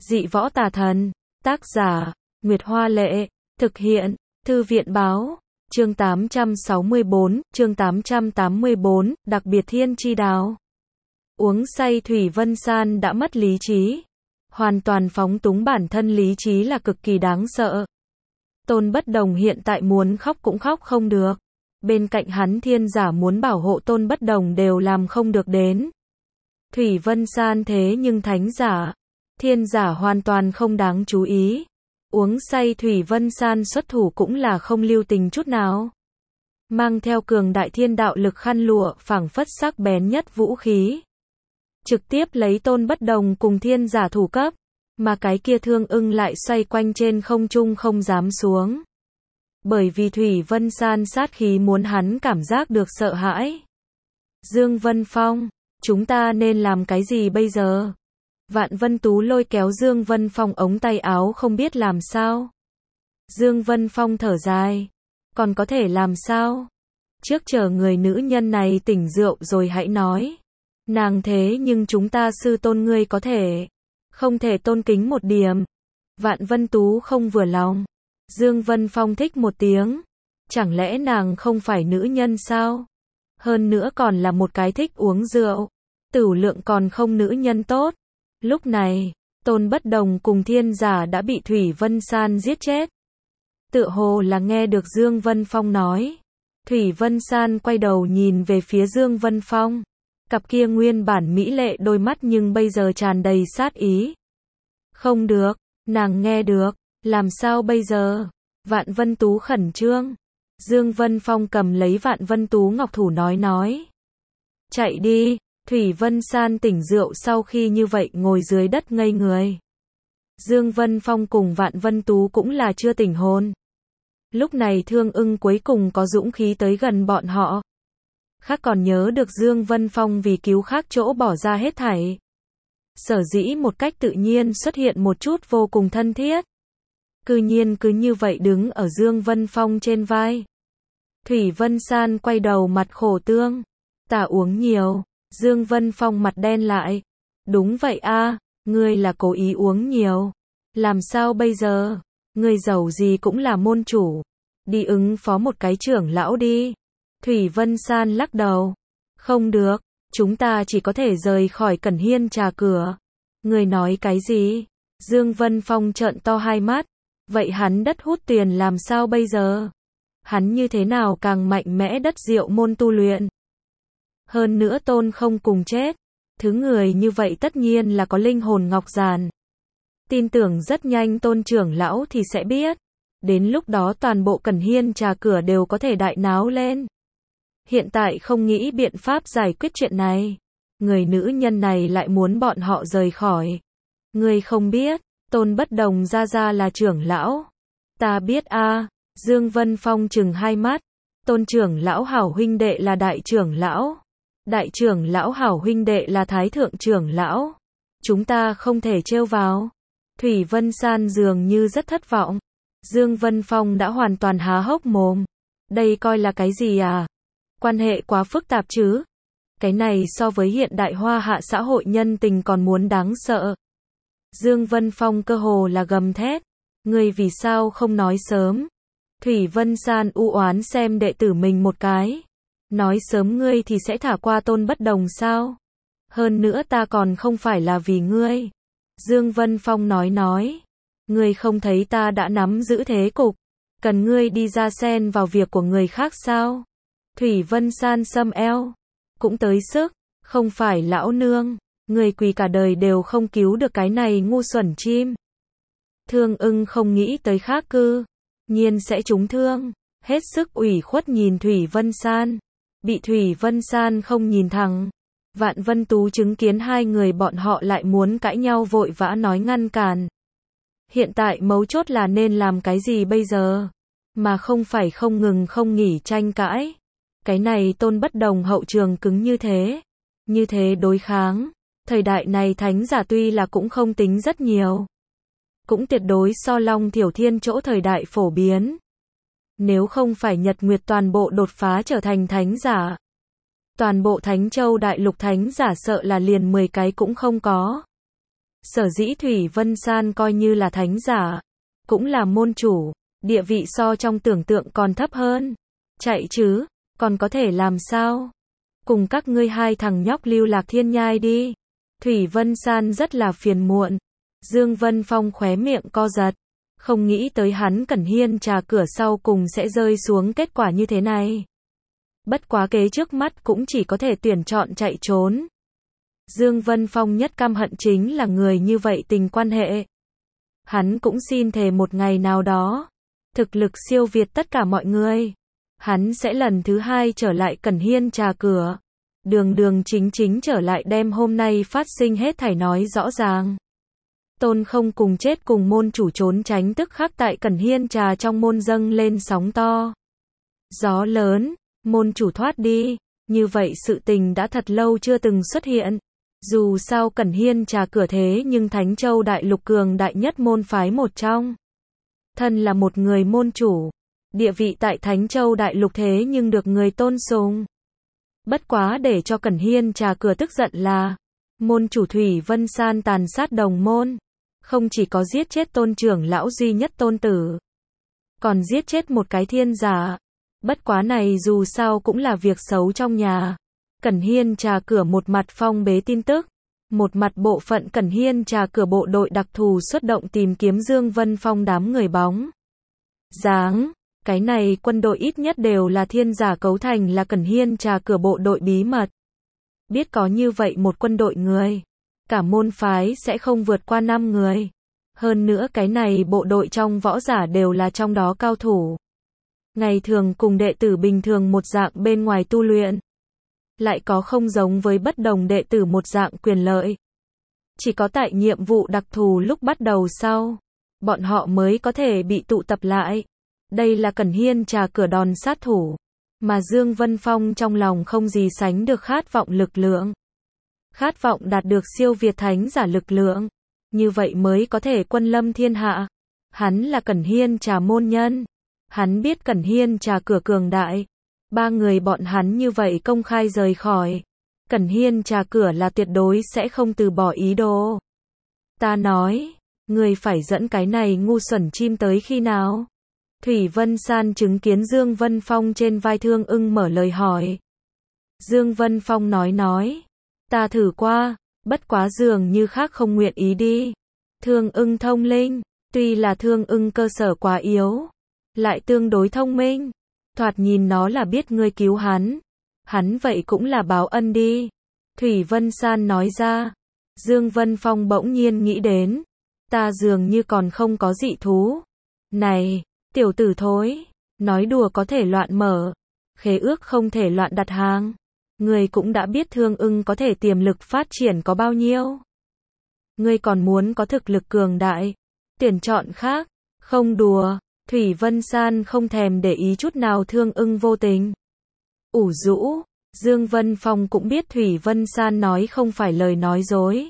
Dị võ tà thần. Tác giả, Nguyệt Hoa Lệ. Thực hiện, Thư viện Báo. Chương 884, đặc biệt thiên chi đào. Uống say Thủy Vân San đã mất lý trí. Hoàn toàn phóng túng bản thân lý trí là cực kỳ đáng sợ. Tôn Bất Đồng hiện tại muốn khóc cũng khóc không được. Bên cạnh hắn thiên giả muốn bảo hộ Tôn Bất Đồng đều làm không được đến. Thủy Vân San thế nhưng thánh giả. Thiên giả hoàn toàn không đáng chú ý. Uống say Thủy Vân San xuất thủ cũng là không lưu tình chút nào. Mang theo cường đại thiên đạo lực khăn lụa phảng phất sắc bén nhất vũ khí. Trực tiếp lấy Tôn Bất Đồng cùng thiên giả thủ cấp. Mà cái kia Thương Ưng lại xoay quanh trên không trung không dám xuống. Bởi vì Thủy Vân San sát khí muốn hắn cảm giác được sợ hãi. Dương Vân Phong, chúng ta nên làm cái gì bây giờ? Vạn Vân Tú lôi kéo Dương Vân Phong ống tay áo không biết làm sao. Dương Vân Phong thở dài. Còn có thể làm sao? Trước chờ người nữ nhân này tỉnh rượu rồi hãy nói. Nàng thế nhưng chúng ta sư tôn ngươi có thể. Không thể tôn kính một điểm. Vạn Vân Tú không vừa lòng. Dương Vân Phong thích một tiếng. Chẳng lẽ nàng không phải nữ nhân sao? Hơn nữa còn là một cái thích uống rượu. Tửu lượng còn không nữ nhân tốt. Lúc này, Tôn Bất Đồng cùng thiên giả đã bị Thủy Vân San giết chết. Tựa hồ là nghe được Dương Vân Phong nói. Thủy Vân San quay đầu nhìn về phía Dương Vân Phong. Cặp kia nguyên bản mỹ lệ đôi mắt nhưng bây giờ tràn đầy sát ý. Không được, nàng nghe được, làm sao bây giờ? Vạn Vân Tú khẩn trương. Dương Vân Phong cầm lấy Vạn Vân Tú ngọc thủ nói. Chạy đi. Thủy Vân San tỉnh rượu sau khi như vậy ngồi dưới đất ngây người. Dương Vân Phong cùng Vạn Vân Tú cũng là chưa tỉnh hồn. Lúc này Thương Ưng cuối cùng có dũng khí tới gần bọn họ. Khác còn nhớ được Dương Vân Phong vì cứu khác chỗ bỏ ra hết thảy. Sở dĩ một cách tự nhiên xuất hiện một chút vô cùng thân thiết. Cư nhiên cứ như vậy đứng ở Dương Vân Phong trên vai. Thủy Vân San quay đầu mặt khổ tương. Ta uống nhiều. Dương Vân Phong mặt đen lại. Đúng vậy a, ngươi là cố ý uống nhiều. Làm sao bây giờ? Ngươi giàu gì cũng là môn chủ. Đi ứng phó một cái trưởng lão đi. Thủy Vân San lắc đầu. Không được, chúng ta chỉ có thể rời khỏi Cẩn Hiên trà cửa. Ngươi nói cái gì? Dương Vân Phong trợn to hai mắt. Vậy hắn đất hút tiền làm sao bây giờ? Hắn như thế nào càng mạnh mẽ đất diệu môn tu luyện? Hơn nữa Tôn không cùng chết. Thứ người như vậy tất nhiên là có linh hồn ngọc giàn. Tin tưởng rất nhanh Tôn trưởng lão thì sẽ biết. Đến lúc đó toàn bộ Cẩn Hiên trà cửa đều có thể đại náo lên. Hiện tại không nghĩ biện pháp giải quyết chuyện này. Người nữ nhân này lại muốn bọn họ rời khỏi. Ngươi không biết, Tôn Bất Đồng ra là trưởng lão. Ta biết a. Dương Vân Phong trừng hai mắt. Tôn trưởng lão hảo huynh đệ là đại trưởng lão. Đại trưởng lão hảo huynh đệ là thái thượng trưởng lão. Chúng ta không thể trêu vào. Thủy Vân San dường như rất thất vọng. Dương Vân Phong đã hoàn toàn há hốc mồm. Đây coi là cái gì à? Quan hệ quá phức tạp chứ. Cái này so với hiện đại hoa hạ xã hội nhân tình còn muốn đáng sợ. Dương Vân Phong cơ hồ là gầm thét. Ngươi vì sao không nói sớm? Thủy Vân San u oán xem đệ tử mình một cái. Nói sớm ngươi thì sẽ thả qua Tôn Bất Đồng sao? Hơn nữa ta còn không phải là vì ngươi. Dương Vân Phong nói. Ngươi không thấy ta đã nắm giữ thế cục. Cần ngươi đi ra xen vào việc của người khác sao? Thủy Vân San xâm eo. Cũng tới sức. Không phải lão nương. Người quỳ cả đời đều không cứu được cái này ngu xuẩn chim. Thương Ưng không nghĩ tới khác cư. Nhiên sẽ trúng thương. Hết sức ủy khuất nhìn Thủy Vân San. Bị Thủy Vân San không nhìn thẳng. Vạn Vân Tú chứng kiến hai người bọn họ lại muốn cãi nhau vội vã nói ngăn cản. Hiện tại mấu chốt là nên làm cái gì bây giờ? Mà không phải không ngừng không nghỉ tranh cãi. Cái này Tôn Bất Đồng hậu trường cứng như thế. Như thế đối kháng. Thời đại này thánh giả tuy là cũng không tính rất nhiều. Cũng tuyệt đối so Long Thiểu Thiên chỗ thời đại phổ biến. Nếu không phải Nhật Nguyệt toàn bộ đột phá trở thành thánh giả. Toàn bộ Thánh Châu Đại Lục thánh giả sợ là liền 10 cái cũng không có. Sở dĩ Thủy Vân San coi như là thánh giả, cũng là môn chủ, địa vị so trong tưởng tượng còn thấp hơn. Chạy chứ, còn có thể làm sao? Cùng các ngươi hai thằng nhóc lưu lạc thiên nhai đi. Thủy Vân San rất là phiền muộn. Dương Vân Phong khóe miệng co giật. Không nghĩ tới hắn Cẩn Hiên trà cửa sau cùng sẽ rơi xuống kết quả như thế này. Bất quá kế trước mắt cũng chỉ có thể tuyển chọn chạy trốn. Dương Vân Phong nhất căm hận chính là người như vậy tình quan hệ. Hắn cũng xin thề một ngày nào đó, thực lực siêu việt tất cả mọi người. Hắn sẽ lần thứ hai trở lại Cẩn Hiên trà cửa. Đường đường chính chính trở lại đem hôm nay phát sinh hết thảy nói rõ ràng. Tôn không cùng chết cùng môn chủ trốn tránh tức khắc tại Cẩn Hiên trà trong môn dâng lên sóng to. Gió lớn, môn chủ thoát đi, như vậy sự tình đã thật lâu chưa từng xuất hiện. Dù sao Cẩn Hiên trà cửa thế nhưng Thánh Châu Đại Lục cường đại nhất môn phái một trong. Thân là một người môn chủ, địa vị tại Thánh Châu Đại Lục thế nhưng được người tôn sùng. Bất quá để cho Cẩn Hiên trà cửa tức giận là, môn chủ Thủy Vân San tàn sát đồng môn, không chỉ có giết chết tôn trưởng lão duy nhất tôn tử, còn giết chết một cái thiên giả. Bất quá này dù sao cũng là việc xấu trong nhà. Cẩn Hiên trà cửa một mặt phong bế tin tức, một mặt bộ phận Cẩn Hiên trà cửa bộ đội đặc thù xuất động tìm kiếm Dương Vân Phong đám người bóng dáng. Cái này quân đội ít nhất đều là thiên giả cấu thành là Cẩn Hiên trà cửa bộ đội bí mật. Biết có như vậy một quân đội người, cả môn phái sẽ không vượt qua 5 người. Hơn nữa cái này bộ đội trong võ giả đều là trong đó cao thủ. Ngày thường cùng đệ tử bình thường một dạng bên ngoài tu luyện. Lại có không giống với bất đồng đệ tử một dạng quyền lợi. Chỉ có tại nhiệm vụ đặc thù lúc bắt đầu sau, bọn họ mới có thể bị tụ tập lại. Đây là Cẩn Hiên trà cửa đòn sát thủ. Mà Dương Vân Phong trong lòng không gì sánh được khát vọng lực lượng. Khát vọng đạt được siêu việt thánh giả lực lượng. Như vậy mới có thể quân lâm thiên hạ. Hắn là Cẩn Hiên trà môn nhân. Hắn biết Cẩn Hiên trà cửa cường đại. 3 người bọn hắn như vậy công khai rời khỏi. Cẩn Hiên trà cửa là tuyệt đối sẽ không từ bỏ ý đồ. Ta nói, người phải dẫn cái này ngu xuẩn chim tới khi nào? Thủy Vân San chứng kiến Dương Vân Phong trên vai Thương Ưng mở lời hỏi. Dương Vân Phong nói, ta thử qua, bất quá dường như khác không nguyện ý đi. Thương Ưng thông linh, tuy là Thương Ưng cơ sở quá yếu, lại tương đối thông minh. Thoạt nhìn nó là biết ngươi cứu hắn vậy cũng là báo ân đi. Thủy Vân San nói ra. Dương Vân Phong bỗng nhiên nghĩ đến, ta dường như còn không có dị thú. Này, tiểu tử thối, nói đùa có thể loạn mở, khế ước không thể loạn đặt hàng. Ngươi cũng đã biết Thương Ưng có thể tiềm lực phát triển có bao nhiêu. Ngươi còn muốn có thực lực cường đại, tuyển chọn khác, không đùa. Thủy Vân San không thèm để ý chút nào Thương Ưng vô tình ủ rũ. Dương Vân Phong cũng biết Thủy Vân San nói không phải lời nói dối.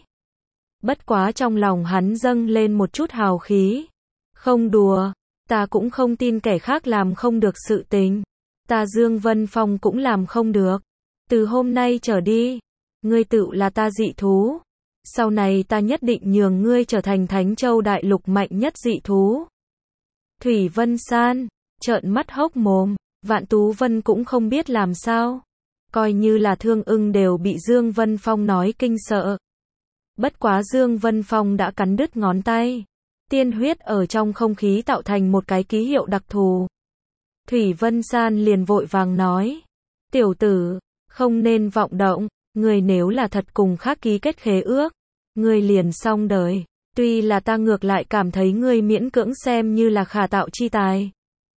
Bất quá trong lòng hắn dâng lên một chút hào khí. Không đùa, ta cũng không tin kẻ khác làm không được sự tình. Ta Dương Vân Phong cũng làm không được. Từ hôm nay trở đi, ngươi tự là ta dị thú. Sau này ta nhất định nhường ngươi trở thành Thánh Châu Đại Lục mạnh nhất dị thú. Thủy Vân San trợn mắt hốc mồm, Vạn Tú Vân cũng không biết làm sao. Coi như là Thương Ưng đều bị Dương Vân Phong nói kinh sợ. Bất quá Dương Vân Phong đã cắn đứt ngón tay. Tiên huyết ở trong không khí tạo thành một cái ký hiệu đặc thù. Thủy Vân San liền vội vàng nói. Tiểu tử, không nên vọng động, ngươi nếu là thật cùng khác ký kết khế ước, ngươi liền xong đời. Tuy là ta ngược lại cảm thấy ngươi miễn cưỡng xem như là khả tạo chi tài.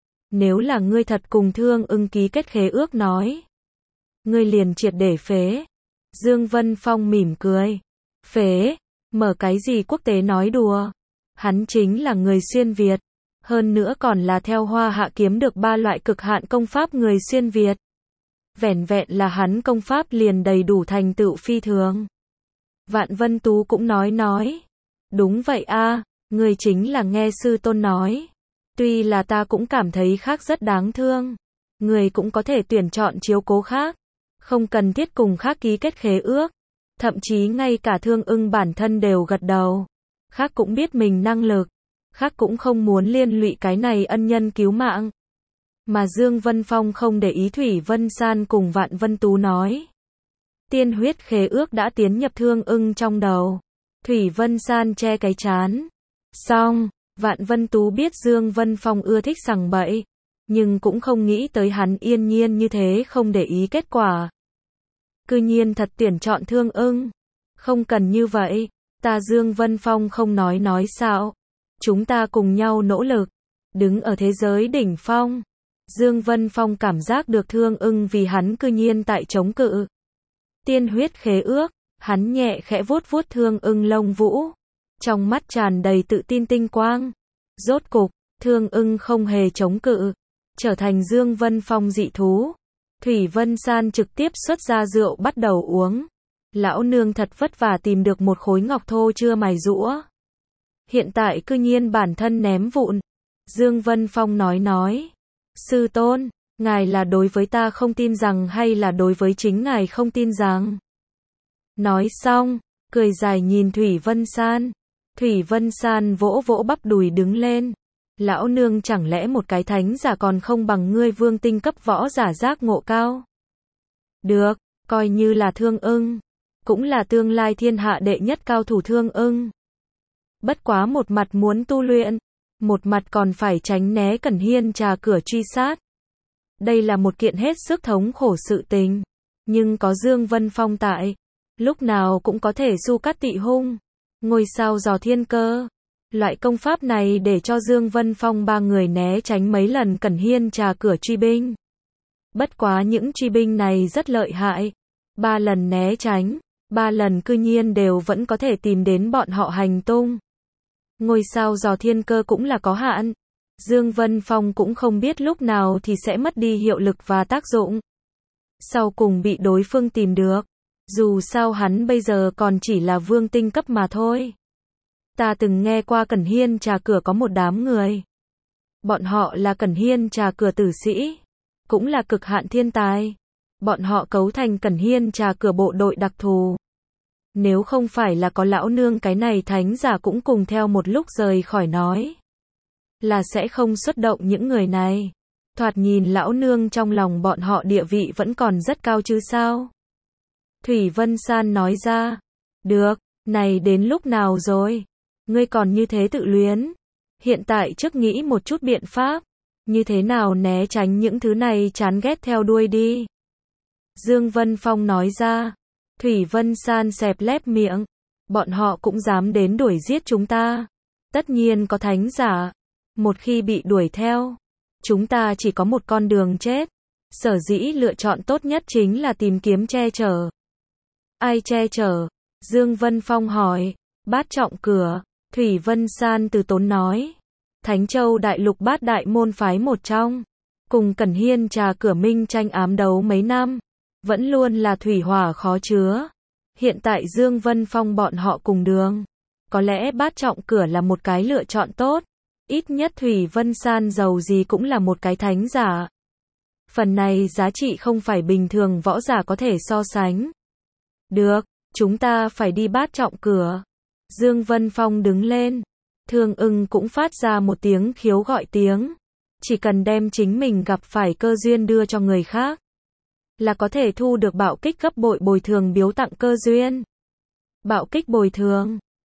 Nếu là ngươi thật cùng Thương Ưng ký kết khế ước nói, ngươi liền triệt để phế. Dương Vân Phong mỉm cười. Phế? Mở cái gì quốc tế nói đùa? Hắn chính là người xuyên Việt. Hơn nữa còn là theo Hoa Hạ kiếm được 3 loại cực hạn công pháp người xuyên Việt. Vẻn vẹn là hắn công pháp liền đầy đủ thành tựu phi thường. Vạn Vân Tú cũng nói. Đúng vậy a, người chính là nghe sư tôn nói. Tuy là ta cũng cảm thấy khác rất đáng thương. Người cũng có thể tuyển chọn chiếu cố khác. Không cần thiết cùng khác ký kết khế ước. Thậm chí ngay cả Thương Ưng bản thân đều gật đầu. Khác cũng biết mình năng lực. Khác cũng không muốn liên lụy cái này ân nhân cứu mạng. Mà Dương Vân Phong không để ý Thủy Vân San cùng Vạn Vân Tú nói. Tiên huyết khế ước đã tiến nhập Thương Ưng trong đầu. Thủy Vân San che cái trán. Xong, Vạn Vân Tú biết Dương Vân Phong ưa thích sằng bậy. Nhưng cũng không nghĩ tới hắn yên nhiên như thế không để ý kết quả. Cư nhiên thật tuyển chọn Thương Ưng. Không cần như vậy. Ta Dương Vân Phong không nói sao. Chúng ta cùng nhau nỗ lực. Đứng ở thế giới đỉnh phong. Dương Vân Phong cảm giác được Thương Ưng vì hắn cư nhiên tại chống cự. Tiên huyết khế ước. Hắn nhẹ khẽ vuốt vuốt Thương Ưng lông vũ. Trong mắt tràn đầy tự tin tinh quang. Rốt cục, Thương Ưng không hề chống cự. Trở thành Dương Vân Phong dị thú. Thủy Vân San trực tiếp xuất ra rượu bắt đầu uống. Lão nương thật vất vả tìm được một khối ngọc thô chưa mài rũa. Hiện tại cư nhiên bản thân ném vụn. Dương Vân Phong nói. Sư tôn, ngài là đối với ta không tin rằng hay là đối với chính ngài không tin rằng? Nói xong, cười dài nhìn Thủy Vân San. Thủy Vân San vỗ vỗ bắp đùi đứng lên. Lão nương chẳng lẽ một cái thánh giả còn không bằng ngươi vương tinh cấp võ giả giác ngộ cao? Được, coi như là Thương Ưng. Cũng là tương lai thiên hạ đệ nhất cao thủ Thương Ưng. Bất quá một mặt muốn tu luyện. Một mặt còn phải tránh né Cẩn Hiên trà cửa truy sát. Đây là một kiện hết sức thống khổ sự tình. Nhưng có Dương Vân Phong tại. Lúc nào cũng có thể du cát tị hung. Ngôi sao dò thiên cơ. Loại công pháp này để cho Dương Vân Phong ba người né tránh mấy lần Cẩn Hiên trà cửa truy binh. Bất quá những truy binh này rất lợi hại. 3 lần né tránh. 3 lần cư nhiên đều vẫn có thể tìm đến bọn họ hành tung. Ngôi sao dò thiên cơ cũng là có hạn. Dương Vân Phong cũng không biết lúc nào thì sẽ mất đi hiệu lực và tác dụng. Sau cùng bị đối phương tìm được. Dù sao hắn bây giờ còn chỉ là vương tinh cấp mà thôi. Ta từng nghe qua Cẩn Hiên trà cửa có một đám người. Bọn họ là Cẩn Hiên trà cửa tử sĩ. Cũng là cực hạn thiên tài. Bọn họ cấu thành Cẩn Hiên trà cửa bộ đội đặc thù. Nếu không phải là có lão nương cái này thánh giả cũng cùng theo một lúc rời khỏi nói. Là sẽ không xuất động những người này. Thoạt nhìn lão nương trong lòng bọn họ địa vị vẫn còn rất cao chứ sao? Thủy Vân San nói ra. Được, này đến lúc nào rồi? Ngươi còn như thế tự luyến. Hiện tại trước nghĩ một chút biện pháp. Như thế nào né tránh những thứ này chán ghét theo đuôi đi. Dương Vân Phong nói ra. Thủy Vân San xẹp lép miệng. Bọn họ cũng dám đến đuổi giết chúng ta. Tất nhiên có thánh giả. Một khi bị đuổi theo. Chúng ta chỉ có một con đường chết. Sở dĩ lựa chọn tốt nhất chính là tìm kiếm che chở. Ai che chở? Dương Vân Phong hỏi. Bát trọng cửa. Thủy Vân San từ tốn nói. Thánh Châu Đại Lục bát đại môn phái một trong. Cùng Cẩn Hiên trà cửa minh tranh ám đấu mấy năm. Vẫn luôn là thủy hỏa khó chứa. Hiện tại Dương Vân Phong bọn họ cùng đường. Có lẽ bát trọng cửa là một cái lựa chọn tốt. Ít nhất Thủy Vân San giàu gì cũng là một cái thánh giả. Phần này giá trị không phải bình thường võ giả có thể so sánh. Được, chúng ta phải đi bát trọng cửa. Dương Vân Phong đứng lên. Thương Ưng cũng phát ra một tiếng khiếu gọi tiếng. Chỉ cần đem chính mình gặp phải cơ duyên đưa cho người khác. Là có thể thu được bạo kích gấp bội bồi thường biếu tặng cơ duyên. Bạo kích bồi thường.